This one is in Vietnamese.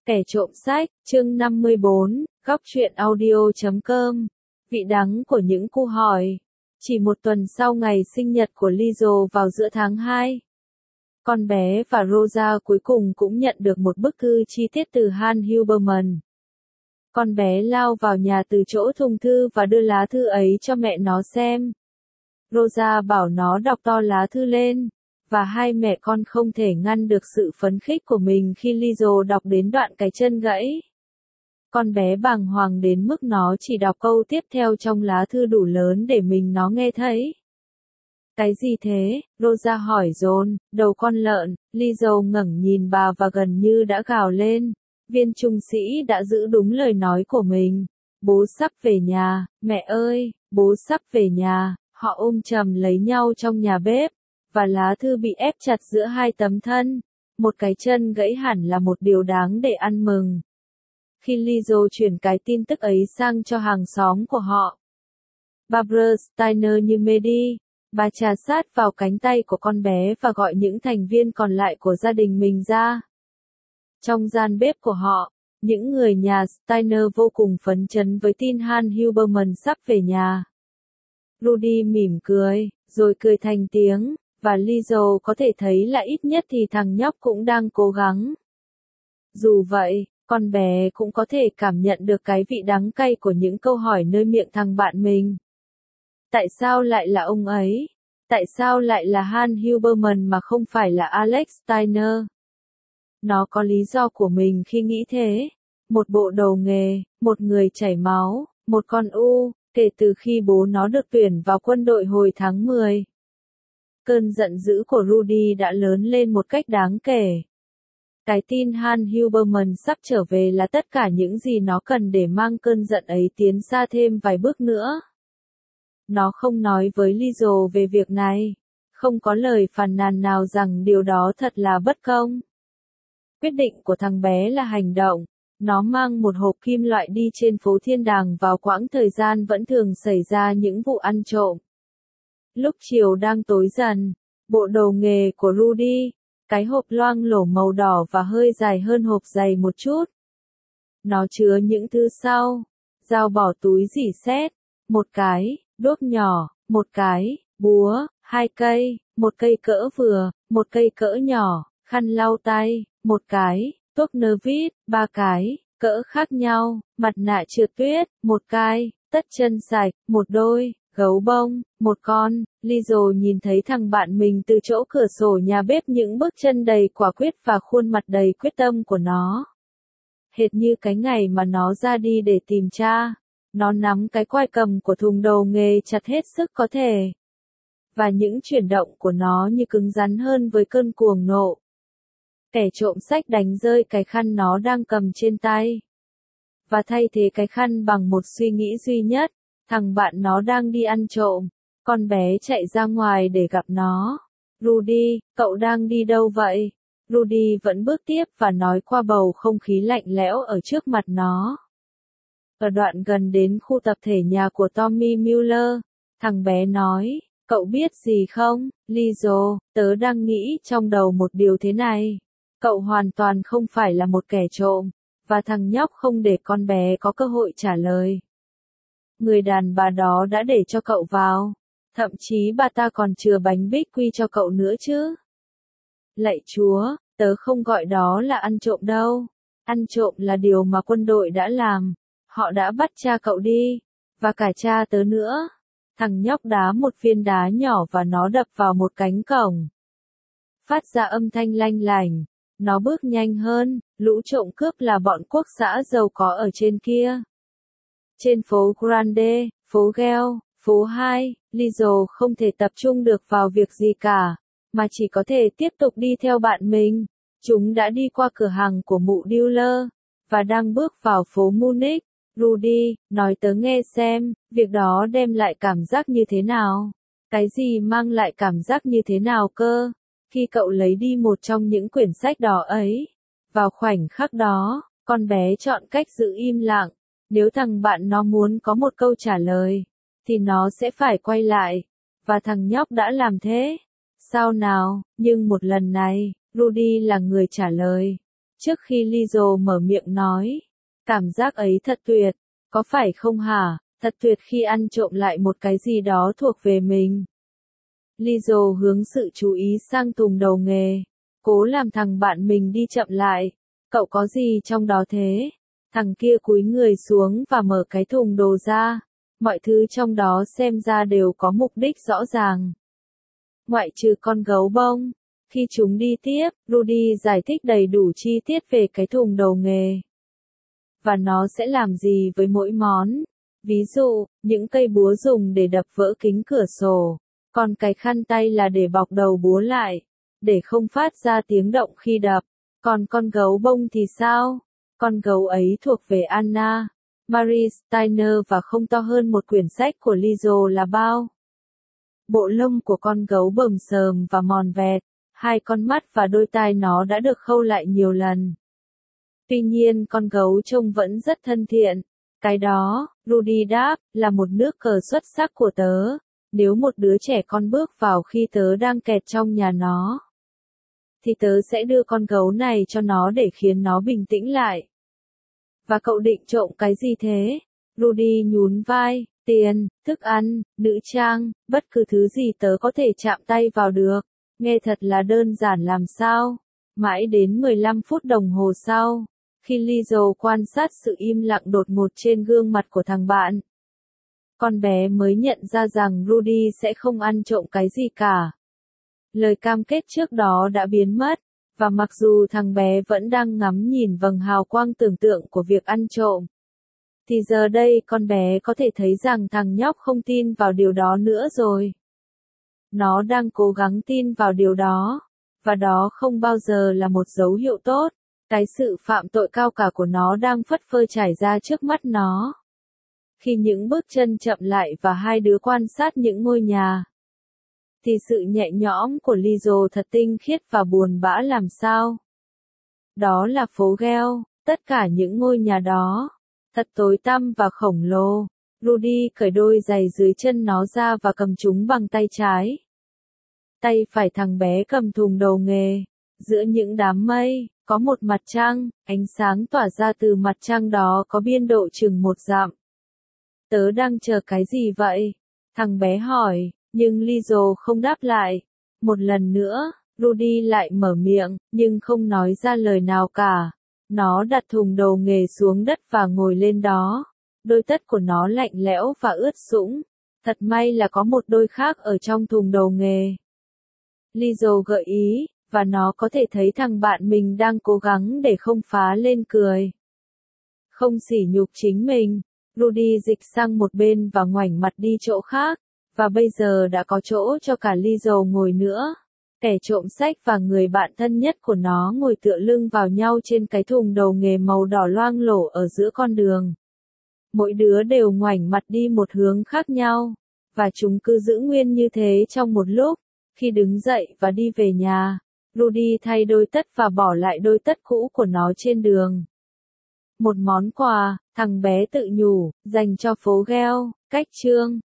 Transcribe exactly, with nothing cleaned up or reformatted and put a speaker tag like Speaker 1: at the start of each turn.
Speaker 1: Kẻ trộm sách, chương năm mươi bốn, góc truyện audio chấm com. Vị đắng của những câu hỏi. Chỉ một tuần sau ngày sinh nhật của Lizzo vào giữa tháng hai, con bé và Rosa cuối cùng cũng nhận được một bức thư chi tiết từ Han Huberman. Con bé lao vào nhà từ chỗ thùng thư và đưa lá thư ấy cho mẹ nó xem. Rosa bảo nó đọc to lá thư lên, và hai mẹ con không thể ngăn được sự phấn khích của mình khi Lizzo đọc đến đoạn cái chân gãy. Con bé bàng hoàng đến mức nó chỉ đọc câu tiếp theo trong lá thư đủ lớn để mình nó nghe thấy. Cái gì thế? Rosa hỏi dồn, đầu con lợn. Lizzo ngẩng nhìn bà và gần như đã gào lên. Viên trung sĩ đã giữ đúng lời nói của mình. Bố sắp về nhà, mẹ ơi, bố sắp về nhà. Họ ôm chầm lấy nhau trong nhà bếp, và lá thư bị ép chặt giữa hai tấm thân. Một cái chân gãy hẳn là một điều đáng để ăn mừng. Khi Lizzo chuyển cái tin tức ấy sang cho hàng xóm của họ, Barbara Steiner như mê đi, bà chà sát vào cánh tay của con bé và gọi những thành viên còn lại của gia đình mình ra. Trong gian bếp của họ, những người nhà Steiner vô cùng phấn chấn với tin Han Huberman sắp về nhà. Rudy mỉm cười, rồi cười thành tiếng, và Lizzo có thể thấy là ít nhất thì thằng nhóc cũng đang cố gắng. Dù vậy, con bé cũng có thể cảm nhận được cái vị đắng cay của những câu hỏi nơi miệng thằng bạn mình. Tại sao lại là ông ấy? Tại sao lại là Han Huberman mà không phải là Alex Steiner? Nó có lý do của mình khi nghĩ thế. Một bộ đầu nghề, một người chảy máu, một con u, kể từ khi bố nó được tuyển vào quân đội hồi tháng mười. Cơn giận dữ của Rudy đã lớn lên một cách đáng kể. Cái tin Han Huberman sắp trở về là tất cả những gì nó cần để mang cơn giận ấy tiến xa thêm vài bước nữa. Nó không nói với Lizzo về việc này, không có lời phàn nàn nào rằng điều đó thật là bất công. Quyết định của thằng bé là hành động. Nó mang một hộp kim loại đi trên phố Thiên Đàng vào quãng thời gian vẫn thường xảy ra những vụ ăn trộm. Lúc chiều đang tối dần, bộ đồ nghề của Rudy, cái hộp loang lổ màu đỏ và hơi dài hơn hộp dày một chút. Nó chứa những thứ sau: dao bỏ túi rỉ sét, một cái, đốt nhỏ, một cái, búa, hai cây, một cây cỡ vừa, một cây cỡ nhỏ, khăn lau tay, một cái, tuốc nơ vít, ba cái, cỡ khác nhau, mặt nạ trượt tuyết, một cái, tất chân sạch, một đôi, gấu bông, một con. Lizzo nhìn thấy thằng bạn mình từ chỗ cửa sổ nhà bếp, những bước chân đầy quả quyết và khuôn mặt đầy quyết tâm của nó. Hệt như cái ngày mà nó ra đi để tìm cha, nó nắm cái quai cầm của thùng đầu nghề chặt hết sức có thể. Và những chuyển động của nó như cứng rắn hơn với cơn cuồng nộ. Kẻ trộm sách đánh rơi cái khăn nó đang cầm trên tay, và thay thế cái khăn bằng một suy nghĩ duy nhất: thằng bạn nó đang đi ăn trộm. Con bé chạy ra ngoài để gặp nó. Rudy, cậu đang đi đâu vậy? Rudy vẫn bước tiếp và nói qua bầu không khí lạnh lẽo ở trước mặt nó. Ở đoạn gần đến khu tập thể nhà của Tommy Mueller, thằng bé nói, cậu biết gì không, Lizzo, tớ đang nghĩ trong đầu một điều thế này. Cậu hoàn toàn không phải là một kẻ trộm, và thằng nhóc không để con bé có cơ hội trả lời. Người đàn bà đó đã để cho cậu vào. Thậm chí bà ta còn chừa bánh bích quy cho cậu nữa chứ. Lạy Chúa, tớ không gọi đó là ăn trộm đâu. Ăn trộm là điều mà quân đội đã làm. Họ đã bắt cha cậu đi, và cả cha tớ nữa. Thằng nhóc đá một viên đá nhỏ và nó đập vào một cánh cổng. Phát ra âm thanh lanh lảnh. Nó bước nhanh hơn. Lũ trộm cướp là bọn quốc xã giàu có ở trên kia. Trên phố Grande, phố Gale, phố hai, Lizzo không thể tập trung được vào việc gì cả, mà chỉ có thể tiếp tục đi theo bạn mình. Chúng đã đi qua cửa hàng của mụ dealer, và đang bước vào phố Munich. Rudy, nói tớ nghe xem, việc đó đem lại cảm giác như thế nào? Cái gì mang lại cảm giác như thế nào cơ? Khi cậu lấy đi một trong những quyển sách đỏ ấy, vào khoảnh khắc đó, con bé chọn cách giữ im lặng. Nếu thằng bạn nó muốn có một câu trả lời, thì nó sẽ phải quay lại. Và thằng nhóc đã làm thế. Sao nào, nhưng một lần này, Rudy là người trả lời. Trước khi Lizzo mở miệng nói, cảm giác ấy thật tuyệt, có phải không hả? Thật tuyệt khi ăn trộm lại một cái gì đó thuộc về mình. Lizzo hướng sự chú ý sang thùng đầu nghề, cố làm thằng bạn mình đi chậm lại. Cậu có gì trong đó thế? Thằng kia cúi người xuống và mở cái thùng đồ ra. Mọi thứ trong đó xem ra đều có mục đích rõ ràng. Ngoại trừ con gấu bông. Khi chúng đi tiếp, Rudy giải thích đầy đủ chi tiết về cái thùng đầu nghề. Và nó sẽ làm gì với mỗi món. Ví dụ, những cây búa dùng để đập vỡ kính cửa sổ. Còn cái khăn tay là để bọc đầu búa lại, để không phát ra tiếng động khi đập. Còn con gấu bông thì sao? Con gấu ấy thuộc về Anna Marie Steiner và không to hơn một quyển sách của Lizzo là bao. Bộ lông của con gấu bầm xờm và mòn vẹt, hai con mắt và đôi tai nó đã được khâu lại nhiều lần. Tuy nhiên con gấu trông vẫn rất thân thiện. Cái đó, Rudy đáp, là một nước cờ xuất sắc của tớ. Nếu một đứa trẻ con bước vào khi tớ đang kẹt trong nhà nó, thì tớ sẽ đưa con gấu này cho nó để khiến nó bình tĩnh lại. Và cậu định trộm cái gì thế? Rudy nhún vai, tiền, thức ăn, nữ trang, bất cứ thứ gì tớ có thể chạm tay vào được. Nghe thật là đơn giản làm sao. Mãi đến mười lăm phút đồng hồ sau, khi Lizzo quan sát sự im lặng đột ngột trên gương mặt của thằng bạn, con bé mới nhận ra rằng Rudy sẽ không ăn trộm cái gì cả. Lời cam kết trước đó đã biến mất, và mặc dù thằng bé vẫn đang ngắm nhìn vầng hào quang tưởng tượng của việc ăn trộm, thì giờ đây con bé có thể thấy rằng thằng nhóc không tin vào điều đó nữa rồi. Nó đang cố gắng tin vào điều đó, và đó không bao giờ là một dấu hiệu tốt. Cái sự phạm tội cao cả của nó đang phất phơ trải ra trước mắt nó. Khi những bước chân chậm lại và hai đứa quan sát những ngôi nhà, thì sự nhẹ nhõm của Lizzo thật tinh khiết và buồn bã làm sao. Đó là phố Gheo, tất cả những ngôi nhà đó, thật tối tăm và khổng lồ. Rudy cởi đôi giày dưới chân nó ra và cầm chúng bằng tay trái. Tay phải thằng bé cầm thùng đầu nghề. Giữa những đám mây, có một mặt trăng, ánh sáng tỏa ra từ mặt trăng đó có biên độ chừng một dặm. Tớ đang chờ cái gì vậy? Thằng bé hỏi, nhưng Lizzo không đáp lại. Một lần nữa, Rudy lại mở miệng, nhưng không nói ra lời nào cả. Nó đặt thùng đầu nghề xuống đất và ngồi lên đó. Đôi tất của nó lạnh lẽo và ướt sũng. Thật may là có một đôi khác ở trong thùng đầu nghề. Lizzo gợi ý, và nó có thể thấy thằng bạn mình đang cố gắng để không phá lên cười. Không sỉ nhục chính mình, Rudy dịch sang một bên và ngoảnh mặt đi chỗ khác, và bây giờ đã có chỗ cho cả Lizzo ngồi nữa. Kẻ trộm sách và người bạn thân nhất của nó ngồi tựa lưng vào nhau trên cái thùng đầu nghề màu đỏ loang lổ ở giữa con đường. Mỗi đứa đều ngoảnh mặt đi một hướng khác nhau, và chúng cứ giữ nguyên như thế trong một lúc. Khi đứng dậy và đi về nhà, Rudy thay đôi tất và bỏ lại đôi tất cũ của nó trên đường. Một món quà, thằng bé tự nhủ, dành cho phố Gheo, cách chương.